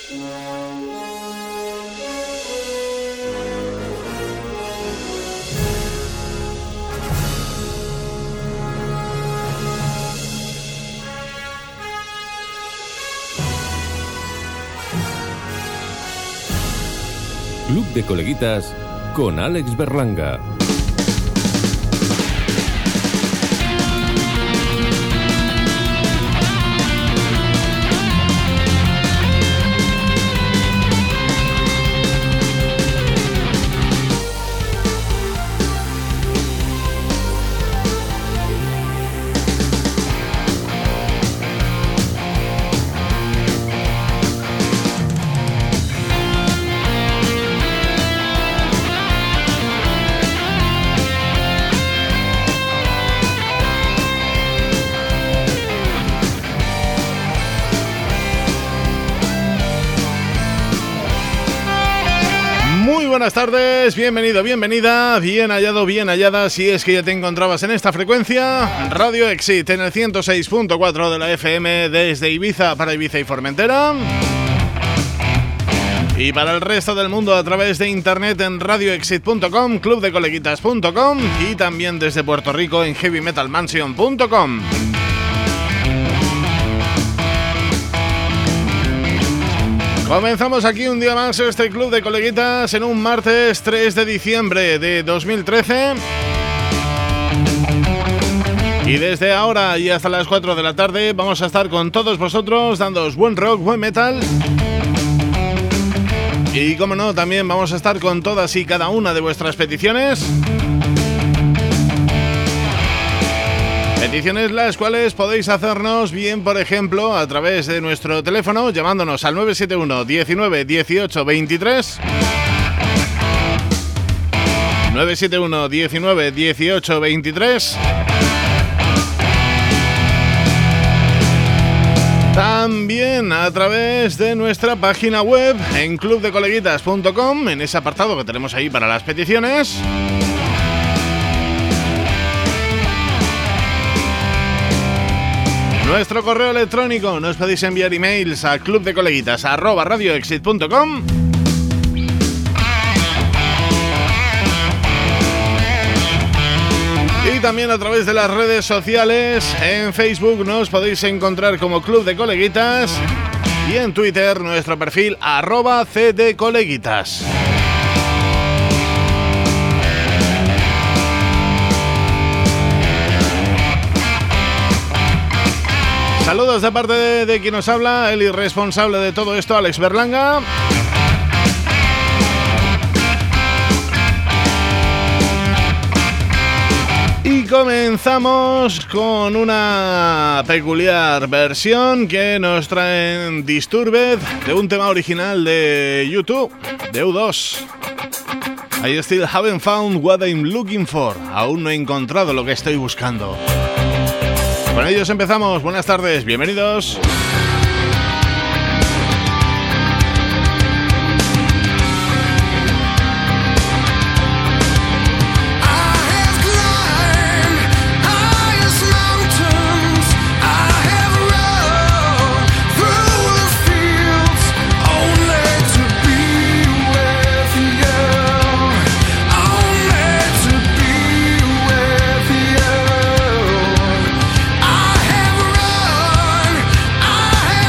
Club de Coleguitas con Alex Berlanga. Buenas tardes, bienvenido, bienvenida, bien hallado, bien hallada, si es que ya te encontrabas en esta frecuencia. Radio Exit en el 106.4 de la FM desde Ibiza para Ibiza y Formentera. Y para el resto del mundo a través de internet en radioexit.com, clubdecoleguitas.com y también desde Puerto Rico en heavymetalmansion.com. Comenzamos aquí un día más este Club de Coleguitas en un martes 3 de diciembre de 2013. Y desde ahora y hasta las 4 de la tarde vamos a estar con todos vosotros dándoos buen rock, buen metal. Y como no, también vamos a estar con todas y cada una de vuestras peticiones. Peticiones las cuales podéis hacernos bien, por ejemplo, a través de nuestro teléfono, llamándonos al 971 19 18 23. 971 19 18 23. También a través de nuestra página web en clubdecoleguitas.com, en ese apartado que tenemos ahí para las peticiones. Nuestro correo electrónico, nos podéis enviar emails a clubdecoleguitas@radioexit.com. Y también a través de las redes sociales, en Facebook nos podéis encontrar como Club de Coleguitas y en Twitter nuestro perfil @cdcoleguitas. Saludos de parte de quien nos habla, el irresponsable de todo esto, Alex Berlanga. Y comenzamos con una peculiar versión que nos traen Disturbed de un tema original de YouTube, de U2. I still haven't found what I'm looking for. Aún no he encontrado lo que estoy buscando. Con ellos empezamos. Buenas tardes, bienvenidos. I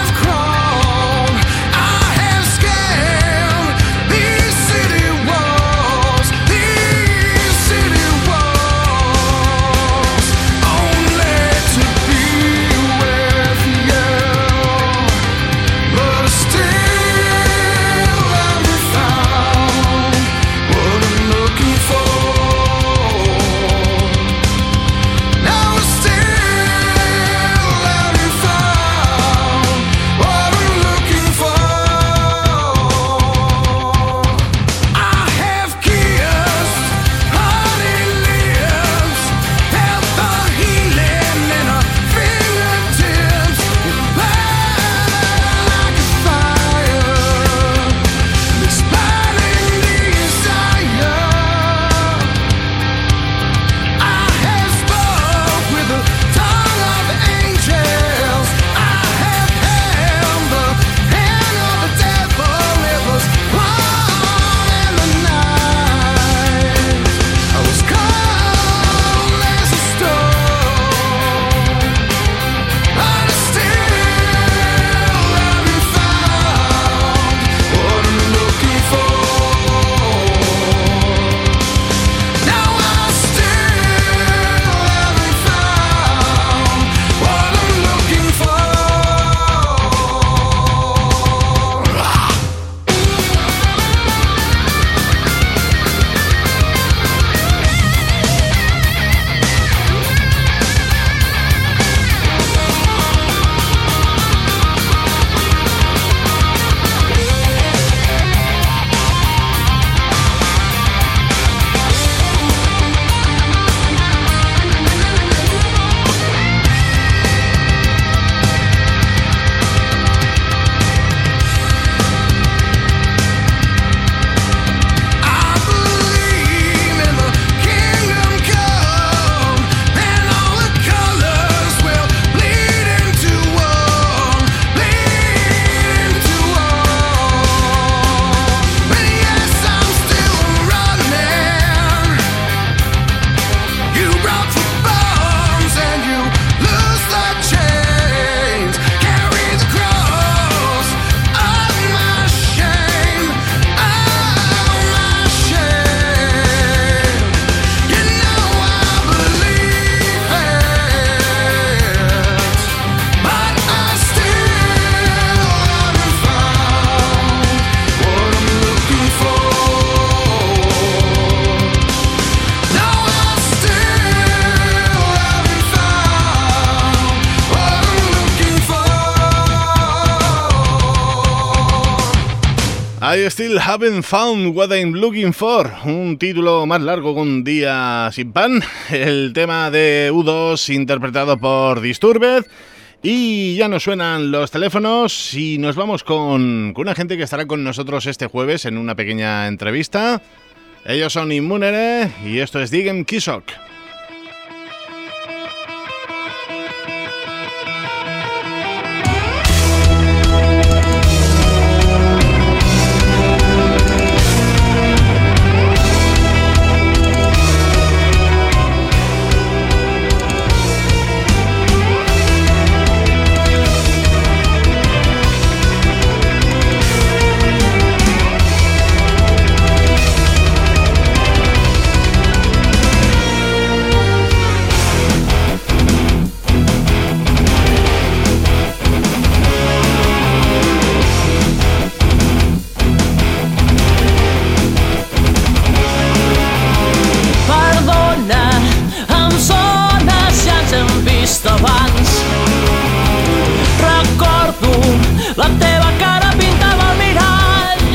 I still haven't found what I'm looking for. Un título más largo que un día sin pan. El tema de U2 interpretado por Disturbed. Y ya nos suenan los teléfonos y nos vamos con una gente que estará con nosotros este jueves en una pequeña entrevista. Ellos son Immunere y esto es Digem Kisok. La teva cara pintava al mirall.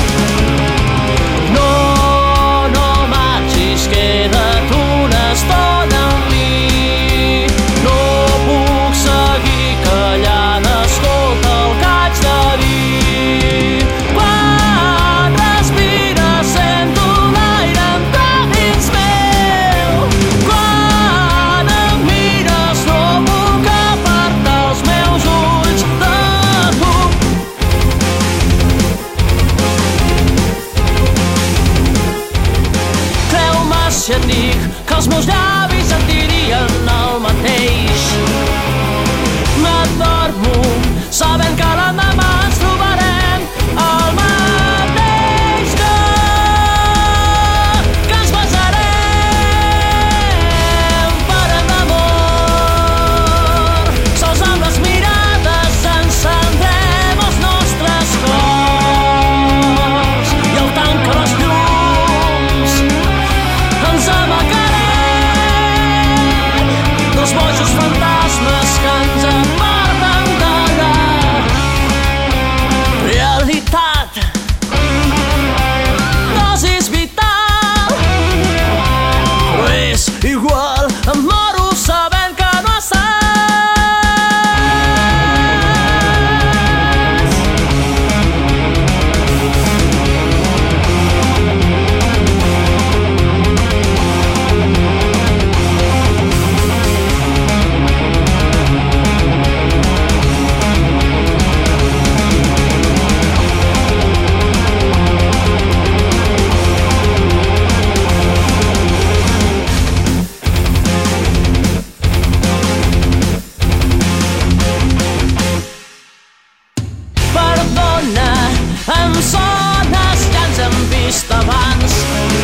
No marxis, queda't una estona amb mi. No puc seguir callada, escolta el que haig de dir. Quan respires sento l'aire entrar dins meu. Quan em mires no puc apartar els meus ulls de tu. Creu-me si et dic que els meus llavis et dirien el mateix. M'adormo sabent que l'endemà ens trobarem al mateix lloc, que ens besarem, farem d'amor. Sols amb les mirades encendrem els nostres cors i al tancar les llums ens amagarem dos bojos fantasmes que ens aparten de la realitat. Dosis vital, però és igual, em moro sabent que no estàs. Perdona, em sones, ja ens hem vist abans.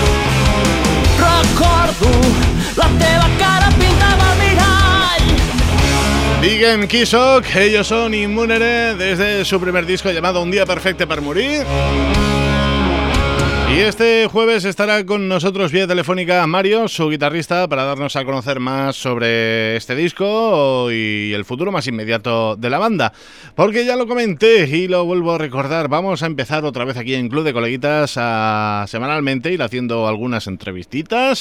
Recordo la teva cara pintava al mirall. Digem Kisok, ellos son Immunere desde su primer disco llamado Un día perfecto para morir. Y este jueves estará con nosotros vía telefónica Mario, su guitarrista, para darnos a conocer más sobre este disco y el futuro más inmediato de la banda. Porque ya lo comenté y lo vuelvo a recordar, vamos a empezar otra vez aquí en Club de Coleguitas semanalmente, ir haciendo algunas entrevistitas.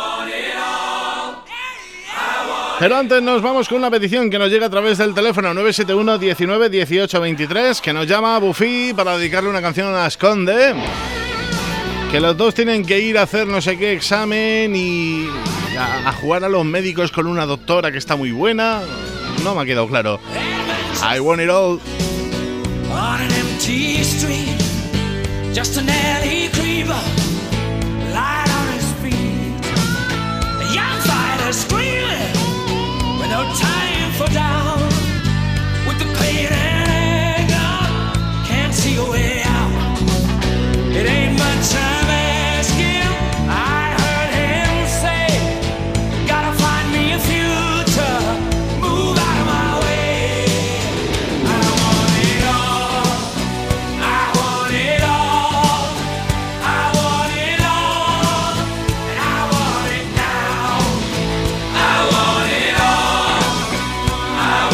Pero antes nos vamos con una petición que nos llega a través del teléfono 971 19 18 23, que nos llama Buffy para dedicarle una canción a Esconde. Que los dos tienen que ir a hacer no sé qué examen y a jugar a los médicos con una doctora que está muy buena. No me ha quedado claro. I want it all. On an empty street, just an alley creeper, light on his feet. A young fighter screaming, with no time for down. With the pain and anger, can't see a way out. It ain't much I'm asking. I heard him say, gotta find me a future, move out of my way. I want it all, I want it all, I want it all, and I want it now. I want it all, I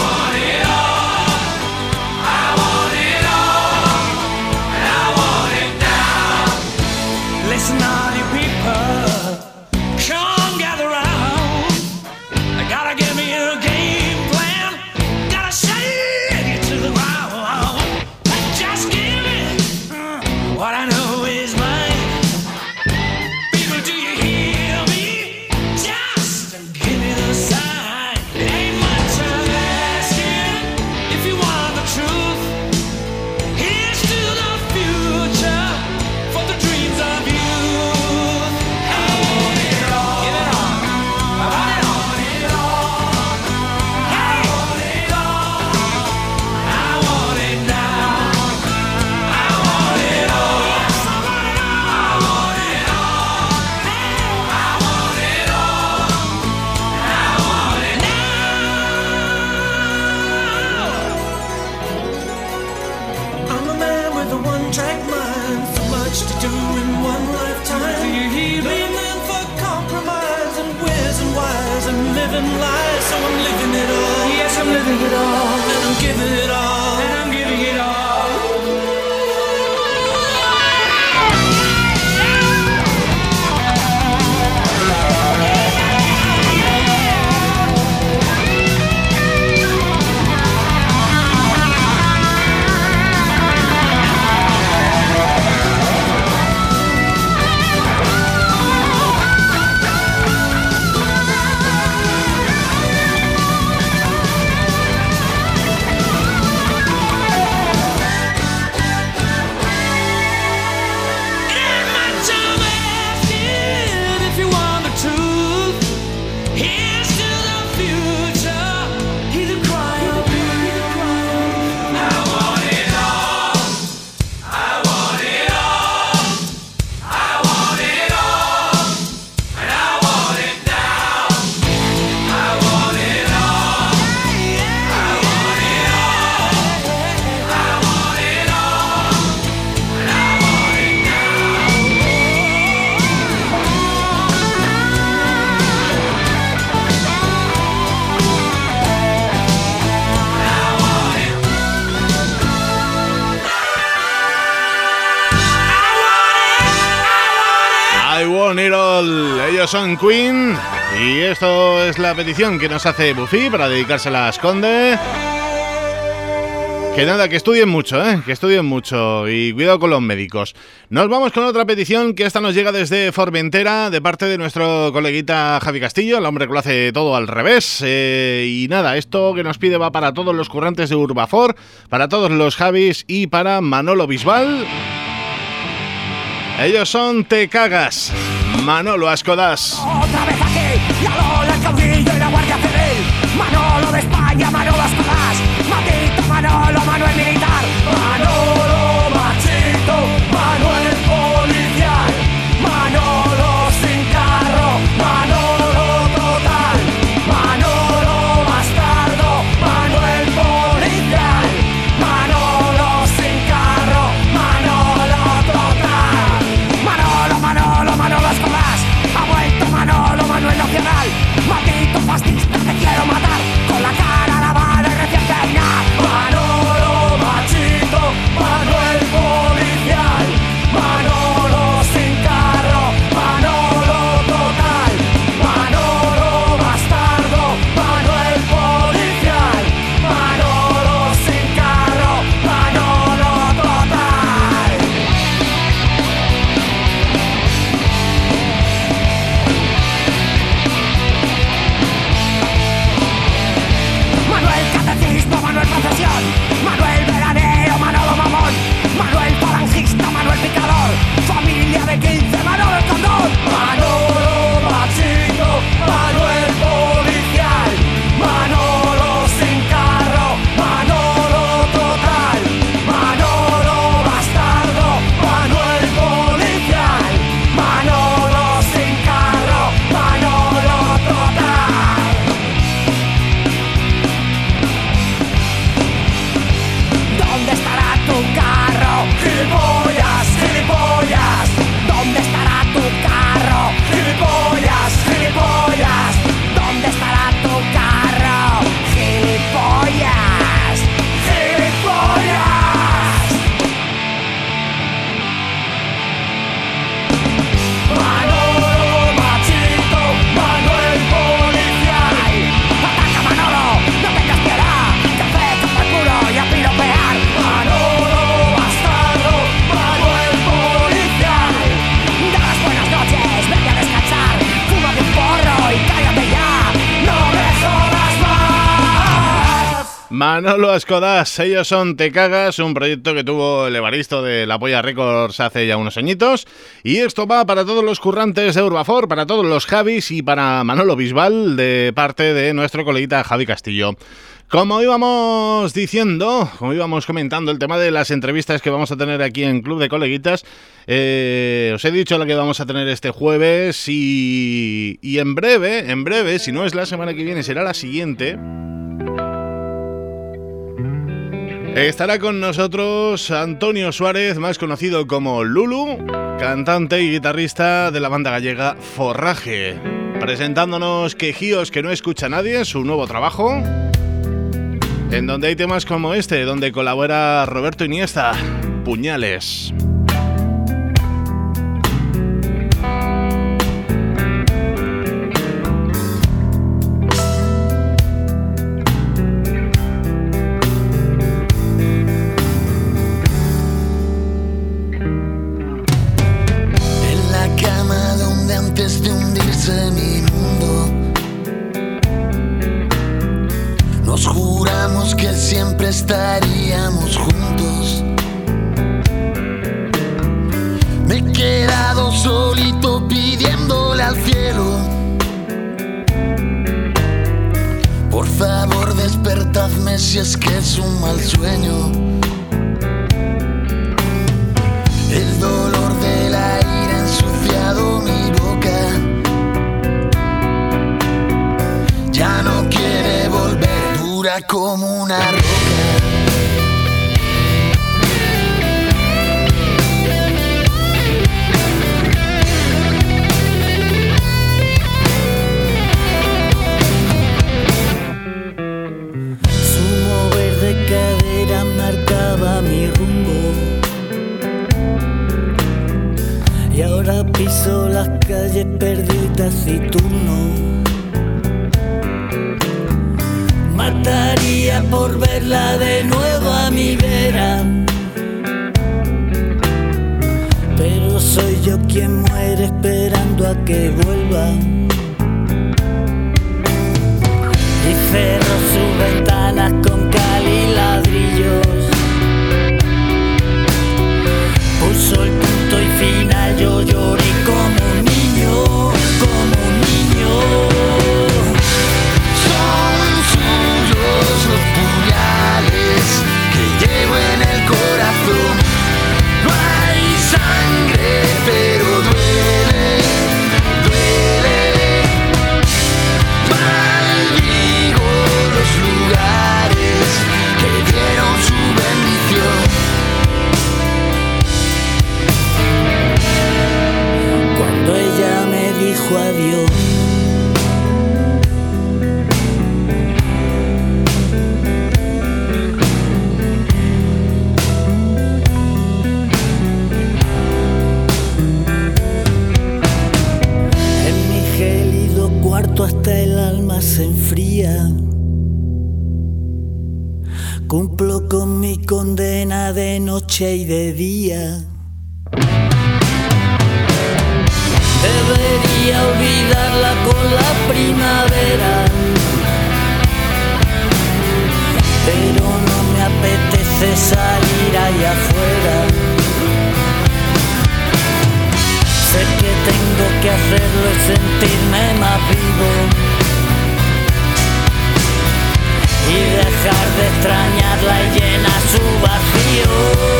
man for much to do in one lifetime. Blame them for compromise and where's and why's and living lies. So I'm living it all. Yes, I'm living it all. And I'm giving it all. And I'm giving it all. Ellos son Queen y esto es la petición que nos hace Buffy para dedicársela a Esconde. Que nada, que estudien mucho, que estudien mucho y cuidado con los médicos. Nos vamos con otra petición que esta nos llega desde Formentera de parte de nuestro coleguita Javi Castillo, el hombre que lo hace todo al revés. Y nada, esto que nos pide va para todos los currantes de Urbafor, para todos los Javis y para Manolo Bisbal. Ellos son Te Cagas, Manolo Ascodas. Otra vez aquí, la Lola, el caudillo y la Guardia Civil. Manolo de España, Manolo Ascodas. Matito, Manolo, Manuel militar. Manolo machito, Manuel policial. Manolo sin carro, Manolo total. Manolo bastardo, Manuel policial. Manolo sin carro, Manolo total. Manolo Ascodas. Ha vuelto Manolo, Manuel nacional. Matito fascista, te quiero matar. Con la cara lavada y recién peinada. Manolo machito, Manuel policial. Manolo sin carro, Manolo total. Manolo bastardo, Manuel policial. Manolo sin carro, Manolo total. Manuel catecismo, Manuel procesión. Manuel veraneo, Manolo mamón. Manuel falangista, Manuel picador. Familia de 15, Manolo el condón. Manolo machito, Manuel policial. Manolo sin carro, Manolo total. Manolo bastardo, Manuel policial. Manolo sin carro, Manolo total. ¿Dónde estará tu carro? Gilipollas, gilipollas. ¿Dónde estará tu carro? Gilipollas, gilipollas. ¿Dónde estará tu carro? Gilipollas, gilipollas. Manolo machito, Manuel policial. Ataca Manolo, no tengas piedad. Café, café puro y a piropear. Manolo bastardo, Manuel policial. Da las buenas noches, vete a descansar. Fuma de un porro y cállate ya. No me jodas más. Manolo Ascodas, ellos son Te Cagas, un proyecto que tuvo el Evaristo de La Polla Records hace ya unos añitos. Y esto va para todos los currantes de Urbafor, para todos los Javis y para Manolo Bisbal de parte de nuestro coleguita Javi Castillo. Como íbamos diciendo, como íbamos comentando el tema de las entrevistas que vamos a tener aquí en Club de Coleguitas, os he dicho la que vamos a tener este jueves y en breve, si no es la semana que viene, será la siguiente. Estará con nosotros Antonio Suárez, más conocido como Lulu, cantante y guitarrista de la banda gallega Forraje, presentándonos Quejíos que no escucha nadie, su nuevo trabajo, en donde hay temas como este, donde colabora Roberto Iniesta, Puñales. De hundirse mi mundo, nos juramos que siempre estaríamos juntos. Me he quedado solito pidiéndole al cielo: por favor despertadme si es que es un mal sueño. El dolor de la ira ha ensuciado mi boca, ya no quiere volver, dura como una roca. Su mover de cadera marcaba mi rumbo, y ahora piso las calles perdido y taciturno. Mataría por verla de nuevo a mi vera, pero soy yo quien muere esperando a que vuelva. Y cerró sus ventanas con cal y ladrillos, puso el punto y final, yo lloré como un niño, como un niño. Los puñales que llevo en el corazón, no hay sangre pero duele, duele. Maldigo los lugares que dieron su bendición. Cuando ella me dijo adiós, hasta el alma se enfría. Cumplo con mi condena de noche y de día. Debería olvidarla con la primavera, pero no me apetece salir allá afuera. Sé que tengo que hacerlo y sentirme más vivo, y dejar de extrañarla y llenar su vacío.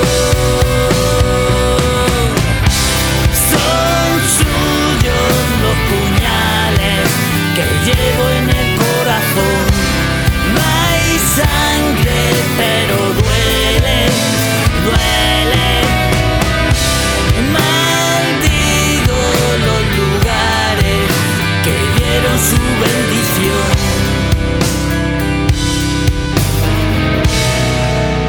Son suyos los puñales que llevo en el corazón. No hay sangre pero duele, duele. Los lugares que dieron su bendición.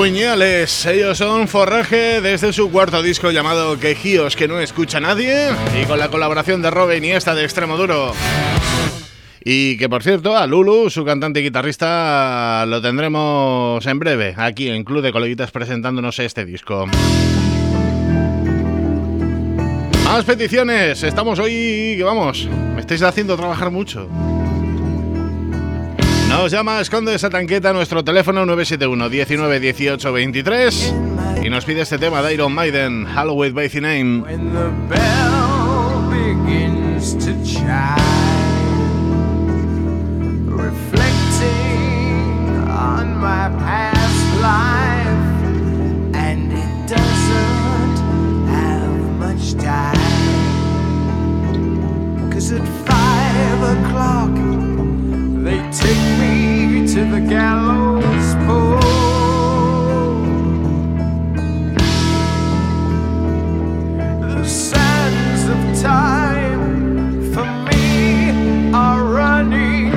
Puñales, ellos son Forraje desde su cuarto disco llamado Quejíos que no escucha nadie y con la colaboración de Robe Iniesta de Extremoduro. Y que por cierto, a Lulu, su cantante y guitarrista, lo tendremos en breve aquí en Club de Coleguitas presentándonos este disco. Más peticiones, estamos hoy, que vamos, me estáis haciendo trabajar mucho. Nos llama Esconde esa tanqueta, nuestro teléfono 971 19 18 23 y nos pide este tema de Iron Maiden, Hallowed by the Name. When the bell begins to chime, reflecting on my past life, and it doesn't have much time, 'cause at 5 o'clock they take me to the gallows pole. The sands of time for me are running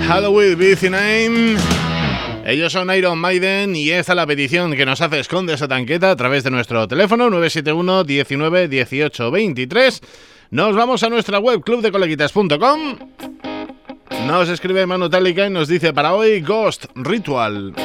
Halloween with the Name. Ellos son Iron Maiden y esta es la petición que nos hace Esconde esa tanqueta a través de nuestro teléfono 971 19 18 23. Nos vamos a nuestra web clubdecoleguitas.com. Nos escribe Manu Tálica y nos dice para hoy Ghost Ritual.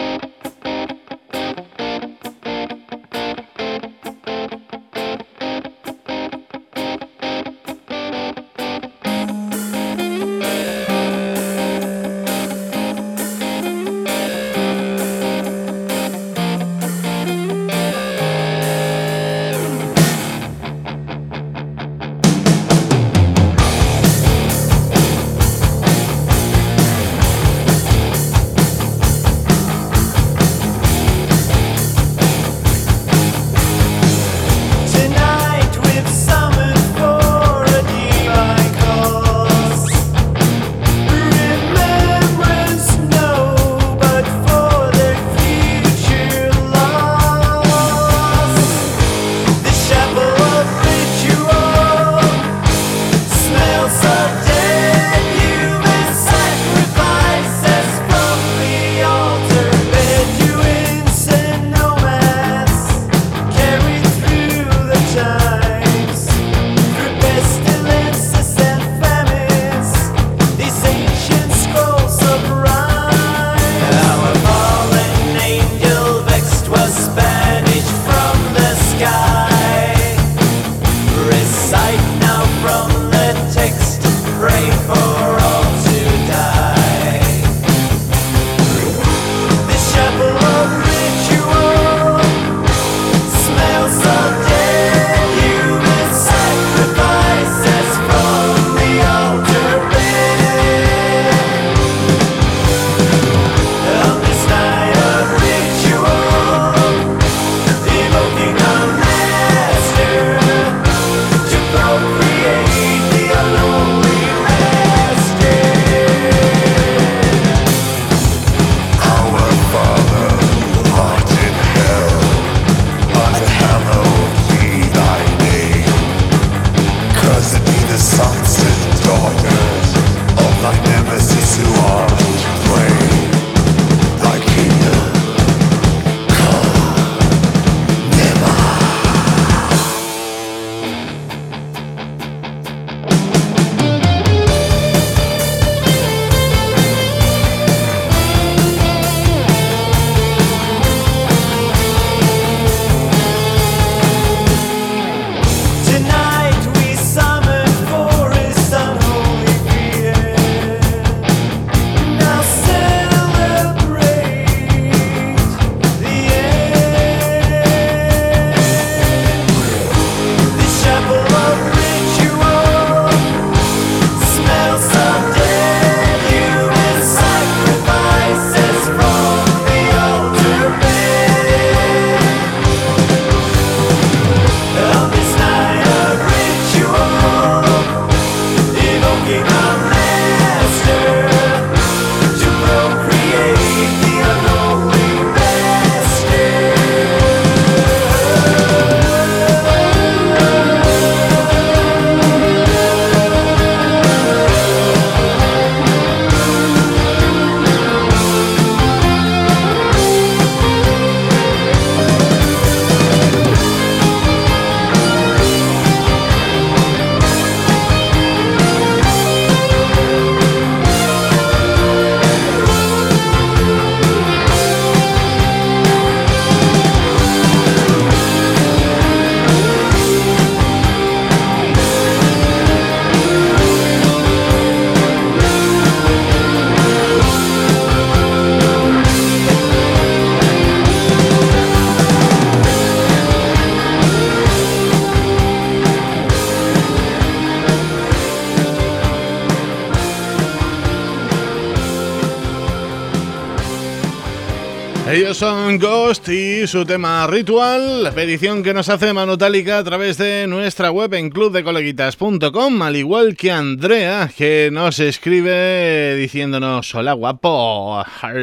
Ellos son Ghost y su tema Ritual, la petición que nos hace Manu Tálica a través de nuestra web en clubdecoleguitas.com, al igual que Andrea, que nos escribe diciéndonos: hola guapo,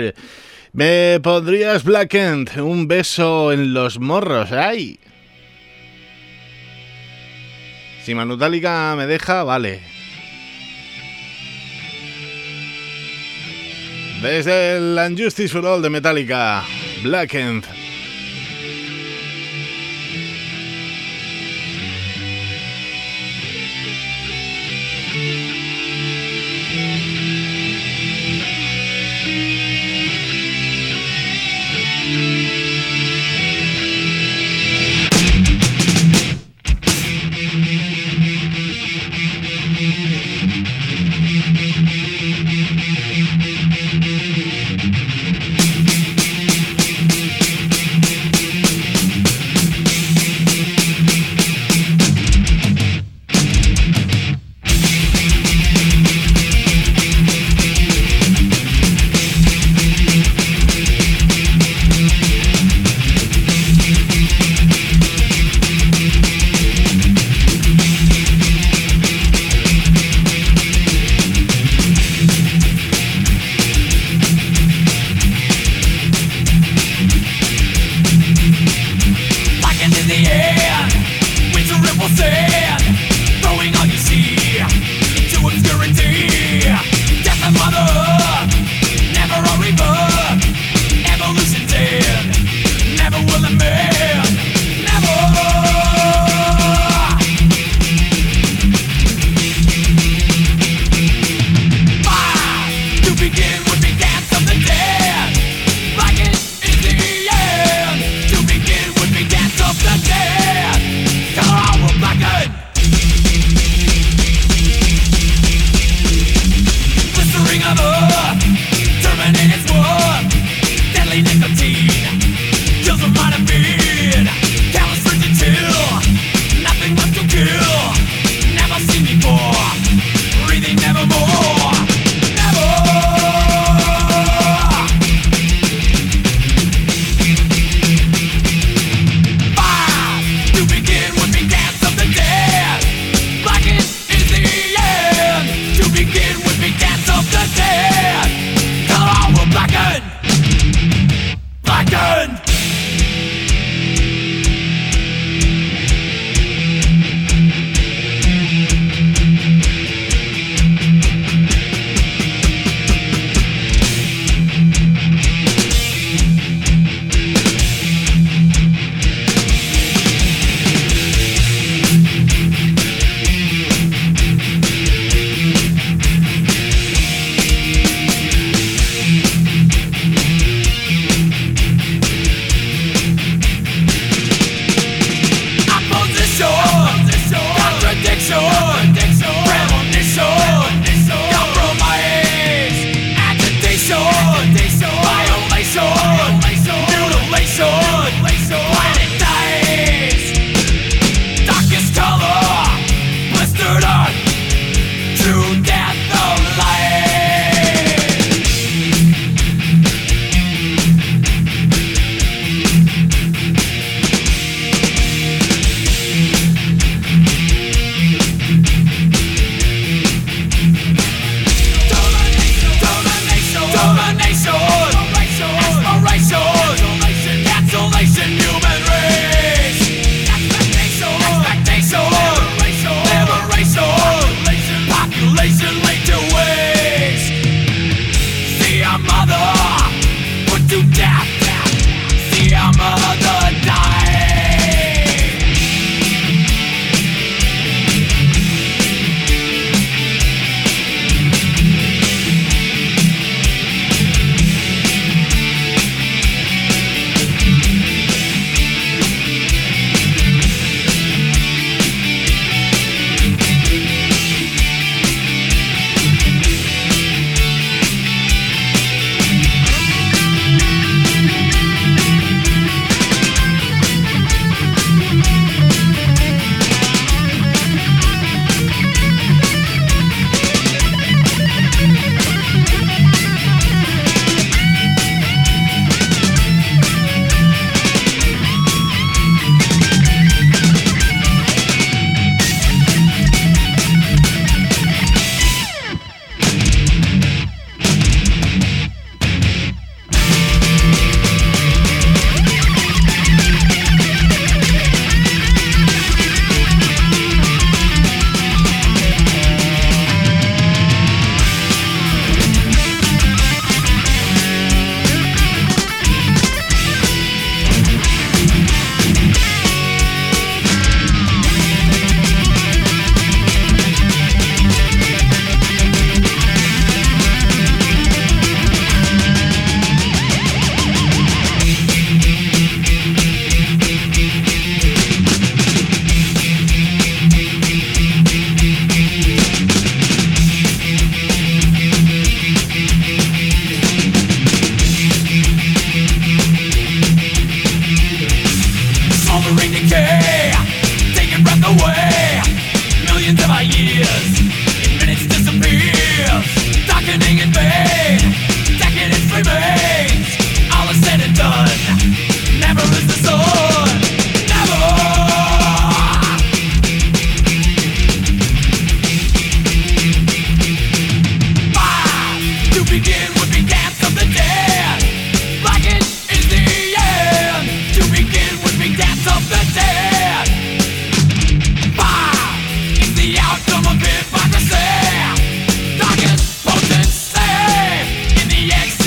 ¿me pondrías Black End? Un beso en los morros, ¡ay! Si Manu Tálica me deja, vale. Desde el Unjustice for All de Metallica, Blackened.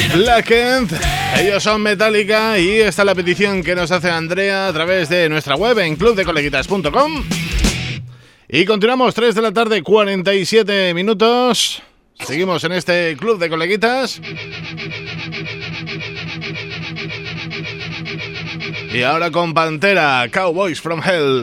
Blackened, ellos son Metallica y esta es la petición que nos hace Andrea a través de nuestra web en clubdecoleguitas.com. Y continuamos, 3 de la tarde, 47 minutos. Seguimos en este Club de Coleguitas. Y ahora con Pantera, Cowboys from Hell.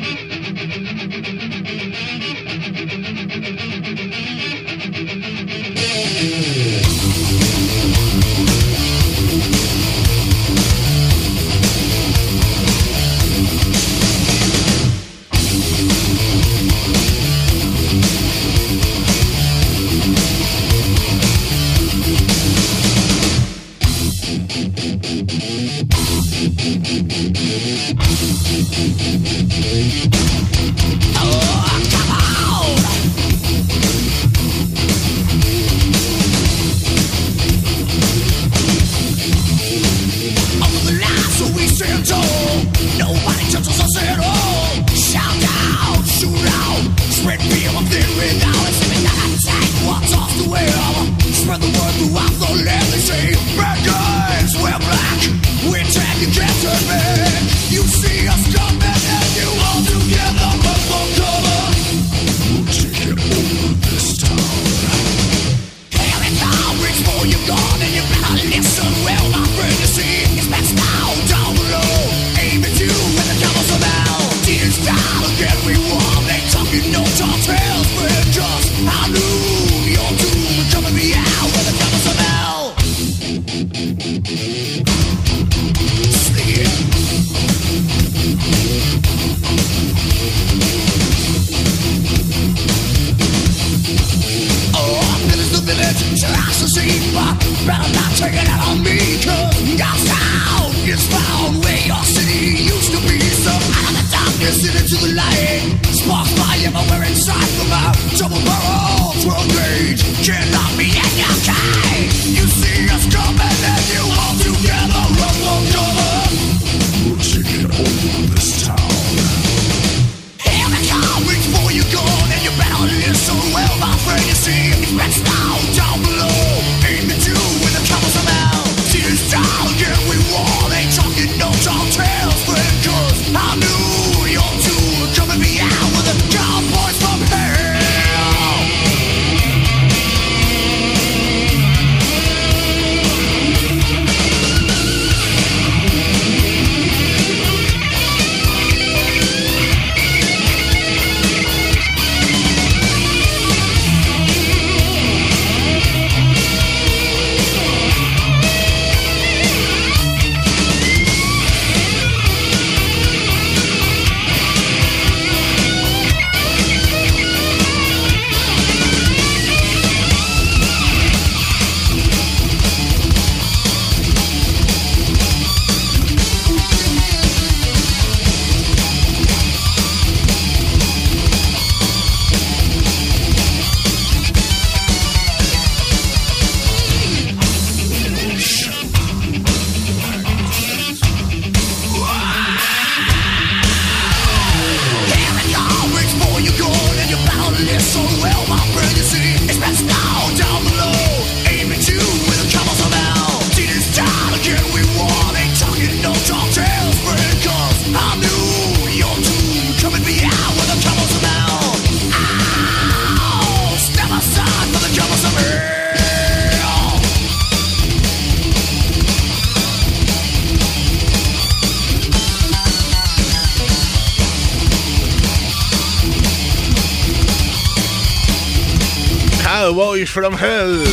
Cowboys from Hell.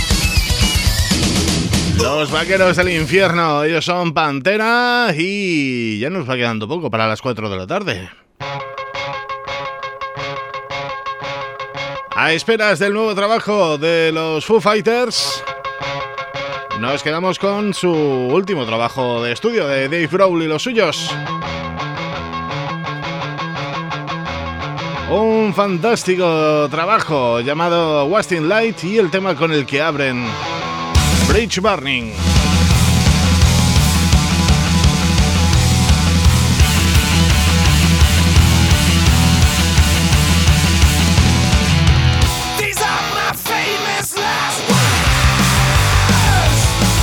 Los vaqueros del infierno, ellos son Pantera y ya nos va quedando poco para las 4 de la tarde. A esperas del nuevo trabajo de los Foo Fighters, nos quedamos con su último trabajo de estudio de Dave Grohl y los suyos. Un fantástico trabajo llamado Wasting Light y el tema con el que abren, Bridge Burning. These are my famous last words.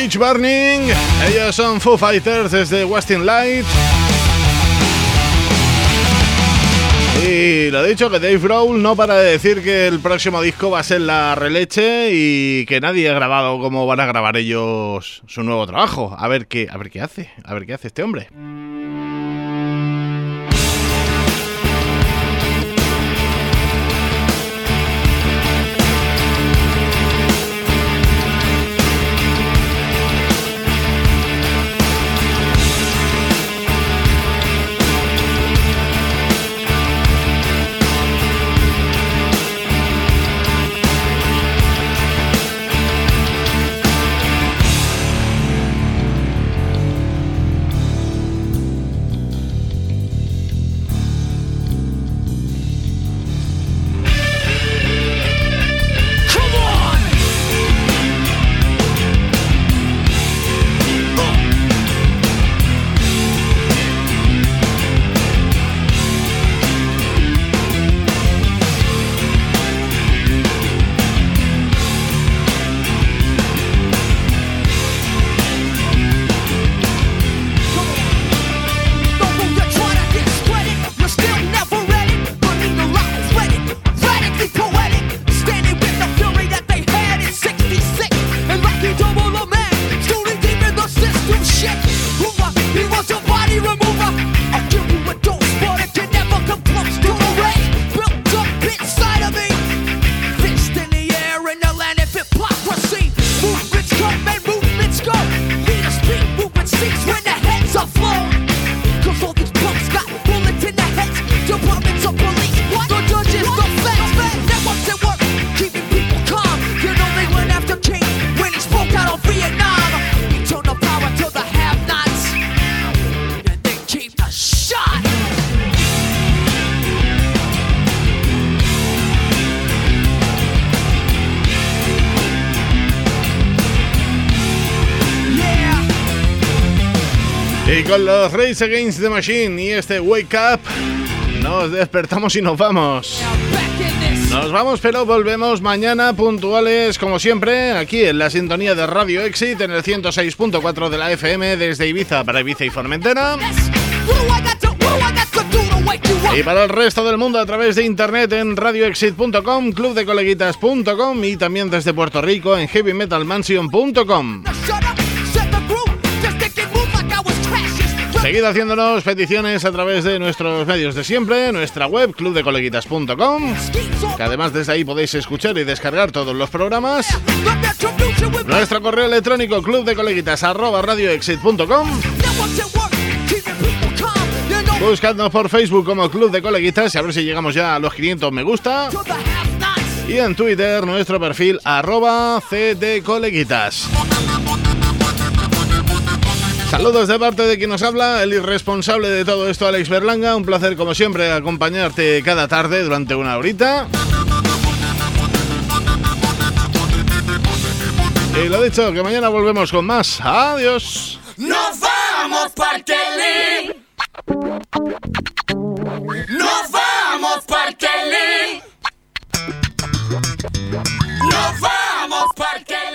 Beach Burning. Ellos son Foo Fighters desde Wasting Light. Y lo dicho, que Dave Grohl no para de decir que el próximo disco va a ser la releche y que nadie ha grabado como van a grabar ellos su nuevo trabajo. A ver qué hace este hombre. Y con los Rage Against the Machine y este Wake Up, nos despertamos y nos vamos. Nos vamos, pero volvemos mañana puntuales, como siempre, aquí en la sintonía de Radio Exit, en el 106.4 de la FM, desde Ibiza para Ibiza y Formentera. Y para el resto del mundo a través de internet en radioexit.com, clubdecoleguitas.com y también desde Puerto Rico en heavymetalmansion.com. Seguid haciéndonos peticiones a través de nuestros medios de siempre, nuestra web clubdecoleguitas.com, que además desde ahí podéis escuchar y descargar todos los programas. Nuestro correo electrónico clubdecoleguitas@radioexit.com. Buscadnos por Facebook como Club de Coleguitas y a ver si llegamos ya a los 500 me gusta. Y en Twitter nuestro perfil @cdcoleguitas. Saludos de parte de quien nos habla, el irresponsable de todo esto, Alex Berlanga. Un placer como siempre acompañarte cada tarde durante una horita. Y lo dicho, que mañana volvemos con más. Adiós. Nos vamos, Parkelin. Nos vamos, Parkelin. Nos vamos, Parkelin.